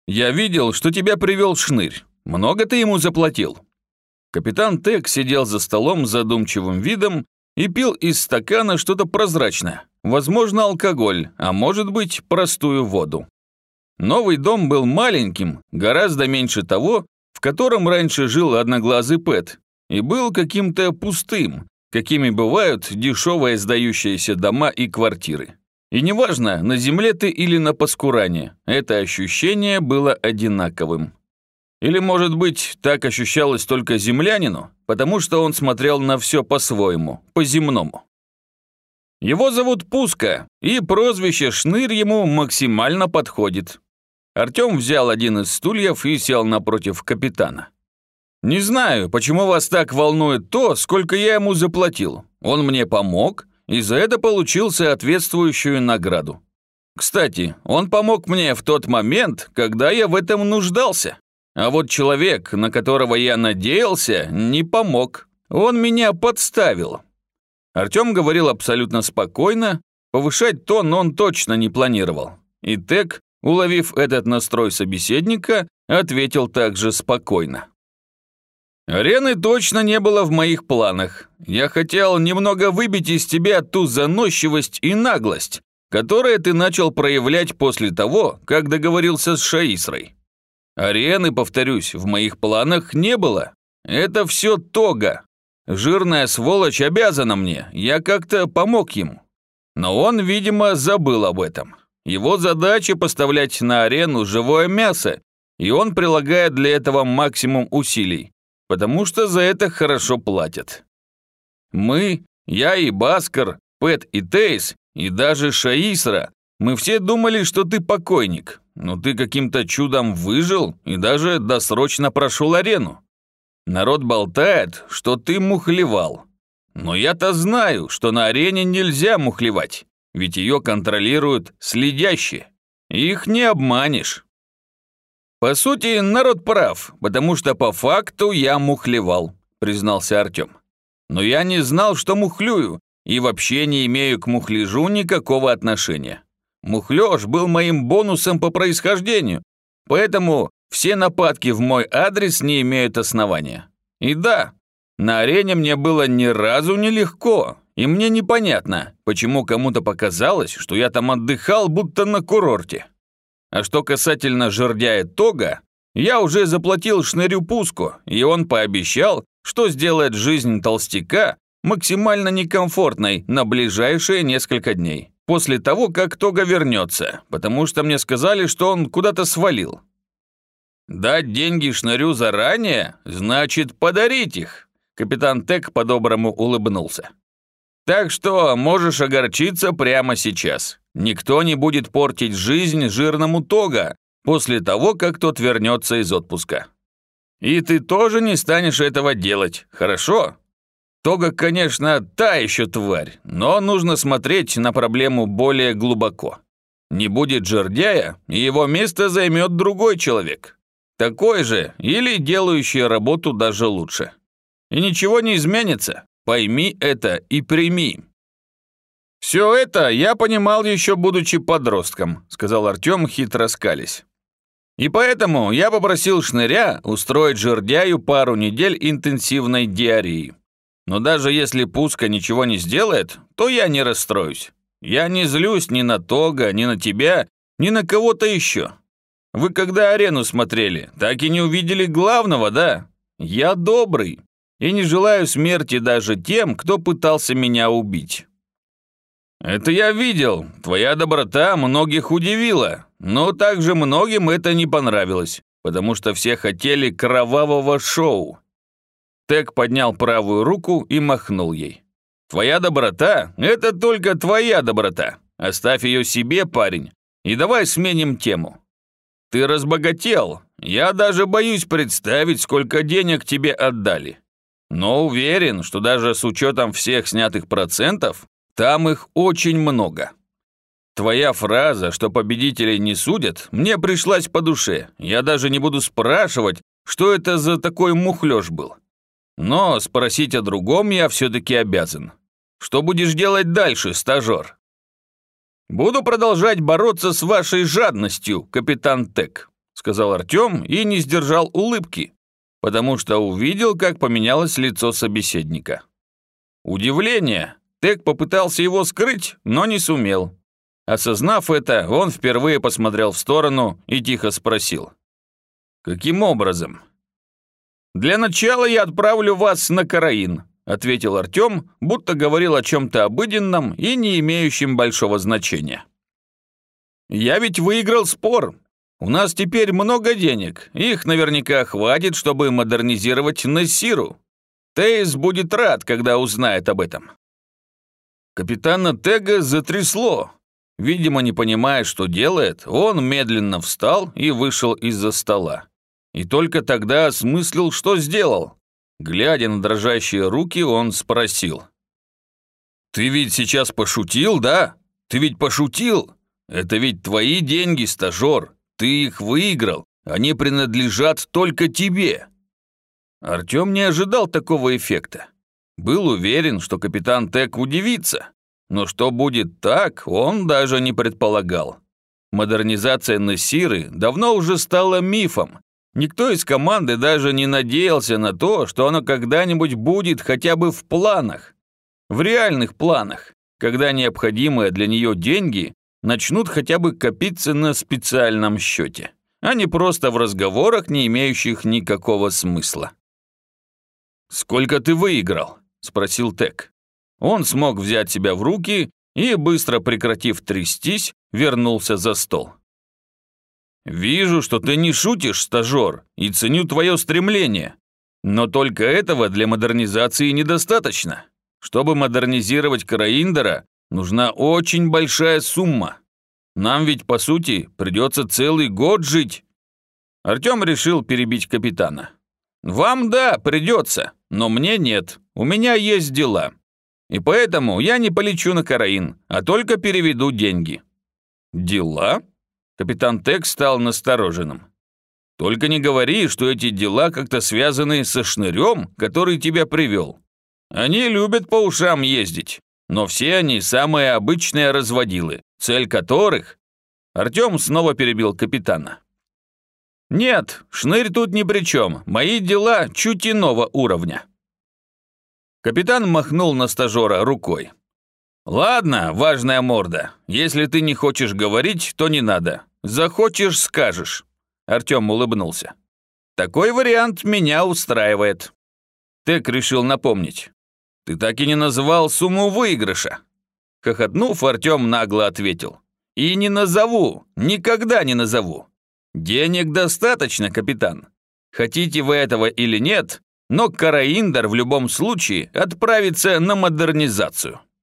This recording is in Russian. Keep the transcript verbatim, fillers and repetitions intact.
«Я видел, что тебя привел Шнырь. Много ты ему заплатил?» Капитан Тек сидел за столом с задумчивым видом и пил из стакана что-то прозрачное, возможно, алкоголь, а может быть, простую воду. Новый дом был маленьким, гораздо меньше того, в котором раньше жил одноглазый Пэт, и был каким-то пустым, какими бывают дешевые сдающиеся дома и квартиры. И неважно, на земле ты или на Паскуране, это ощущение было одинаковым. Или, может быть, так ощущалось только землянину, потому что он смотрел на все по-своему, по-земному. Его зовут Пуска, и прозвище Шнырь ему максимально подходит. Артем взял один из стульев и сел напротив капитана. «Не знаю, почему вас так волнует то, сколько я ему заплатил. Он мне помог, и за это получил соответствующую награду. Кстати, он помог мне в тот момент, когда я в этом нуждался. А вот человек, на которого я надеялся, не помог. Он меня подставил». Артем говорил абсолютно спокойно, повышать тон он точно не планировал. И Тек, уловив этот настрой собеседника, ответил также спокойно. «Арены точно не было в моих планах. Я хотел немного выбить из тебя ту заносчивость и наглость, которые ты начал проявлять после того, как договорился с Шаисрой. Арены, повторюсь, в моих планах не было. Это все Тога. Жирная сволочь обязана мне, я как-то помог ему. Но он, видимо, забыл об этом. Его задача поставлять на арену живое мясо, и он прилагает для этого максимум усилий, потому что за это хорошо платят. Мы, я и Баскар, Пэт и Тейс, и даже Шаисра, мы все думали, что ты покойник, но ты каким-то чудом выжил и даже досрочно прошел арену. Народ болтает, что ты мухлевал. Но я-то знаю, что на арене нельзя мухлевать, ведь ее контролируют следящие. Их не обманешь. По сути, народ прав, потому что по факту я мухлевал, признался Артем. Но я не знал, что мухлюю, и вообще не имею к мухляжу никакого отношения. Мухлёж был моим бонусом по происхождению, поэтому все нападки в мой адрес не имеют основания. И да, на арене мне было ни разу не легко, и мне непонятно, почему кому-то показалось, что я там отдыхал, будто на курорте. А что касательно жердяя Тога, я уже заплатил Шнырю Пуску, и он пообещал, что сделает жизнь толстяка максимально некомфортной на ближайшие несколько дней, после того, как Тога вернется, потому что мне сказали, что он куда-то свалил. Дать деньги Шнырю заранее, значит подарить их. Капитан Тек по-доброму улыбнулся. Так что можешь огорчиться прямо сейчас. Никто не будет портить жизнь жирному Тога после того, как тот вернется из отпуска. И ты тоже не станешь этого делать, хорошо? Тога, конечно, та еще тварь, но нужно смотреть на проблему более глубоко. Не будет жердяя, и его место займет другой человек. Такой же или делающий работу даже лучше. И ничего не изменится. Пойми это и прими. «Все это я понимал еще будучи подростком», сказал Артем, хитро скались. «И поэтому я попросил Шныря устроить жердяю пару недель интенсивной диареи. Но даже если Пуска ничего не сделает, то я не расстроюсь. Я не злюсь ни на Тога, ни на тебя, ни на кого-то еще. Вы когда арену смотрели, так и не увидели главного, да? Я добрый и не желаю смерти даже тем, кто пытался меня убить». «Это я видел, твоя доброта многих удивила, но также многим это не понравилось, потому что все хотели кровавого шоу». Тек поднял правую руку и махнул ей. «Твоя доброта – это только твоя доброта. Оставь ее себе, парень, и давай сменим тему. Ты разбогател, я даже боюсь представить, сколько денег тебе отдали. Но уверен, что даже с учетом всех снятых процентов, там их очень много. Твоя фраза, что победителей не судят, мне пришлась по душе. Я даже не буду спрашивать, что это за такой мухлёж был. Но спросить о другом я все-таки обязан. Что будешь делать дальше, стажер?» «Буду продолжать бороться с вашей жадностью, капитан Тек», сказал Артем и не сдержал улыбки, потому что увидел, как поменялось лицо собеседника. Удивление. Тек попытался его скрыть, но не сумел. Осознав это, он впервые посмотрел в сторону и тихо спросил. «Каким образом?» «Для начала я отправлю вас на Караин», ответил Артем, будто говорил о чем-то обыденном и не имеющем большого значения. «Я ведь выиграл спор. У нас теперь много денег, их наверняка хватит, чтобы модернизировать Нессиру. Тейс будет рад, когда узнает об этом». Капитана Тега затрясло. Видимо, не понимая, что делает, он медленно встал и вышел из-за стола. И только тогда осмыслил, что сделал. Глядя на дрожащие руки, он спросил. «Ты ведь сейчас пошутил, да? Ты ведь пошутил? Это ведь твои деньги, стажер. Ты их выиграл. Они принадлежат только тебе». Артем не ожидал такого эффекта. Был уверен, что капитан Тег удивится. Но что будет так, он даже не предполагал. Модернизация Нессиры давно уже стала мифом. Никто из команды даже не надеялся на то, что оно когда-нибудь будет хотя бы в планах. В реальных планах, когда необходимые для нее деньги начнут хотя бы копиться на специальном счете, а не просто в разговорах, не имеющих никакого смысла. «Сколько ты выиграл?» – спросил Тек. Он смог взять себя в руки и, быстро прекратив трястись, вернулся за стол. «Вижу, что ты не шутишь, стажер, и ценю твое стремление. Но только этого для модернизации недостаточно. Чтобы модернизировать Караиндера, нужна очень большая сумма. Нам ведь, по сути, придется целый год жить». Артем решил перебить капитана. «Вам, да, придется, но мне нет. У меня есть дела. И поэтому я не полечу на Караин, а только переведу деньги». «Дела?» Капитан Тег стал настороженным. «Только не говори, что эти дела как-то связаны со шнырем, который тебя привел. Они любят по ушам ездить, но все они самые обычные разводилы, цель которых...» Артем снова перебил капитана. «Нет, шнырь тут ни при чем, мои дела чуть иного уровня». Капитан махнул на стажера рукой. «Ладно, важная морда, если ты не хочешь говорить, то не надо. Захочешь, скажешь». Артем улыбнулся. «Такой вариант меня устраивает». Тек решил напомнить. «Ты так и не назвал сумму выигрыша». Хохотнув, Артем нагло ответил. «И не назову, никогда не назову. Денег достаточно, капитан. Хотите вы этого или нет, но Караиндер в любом случае отправится на модернизацию».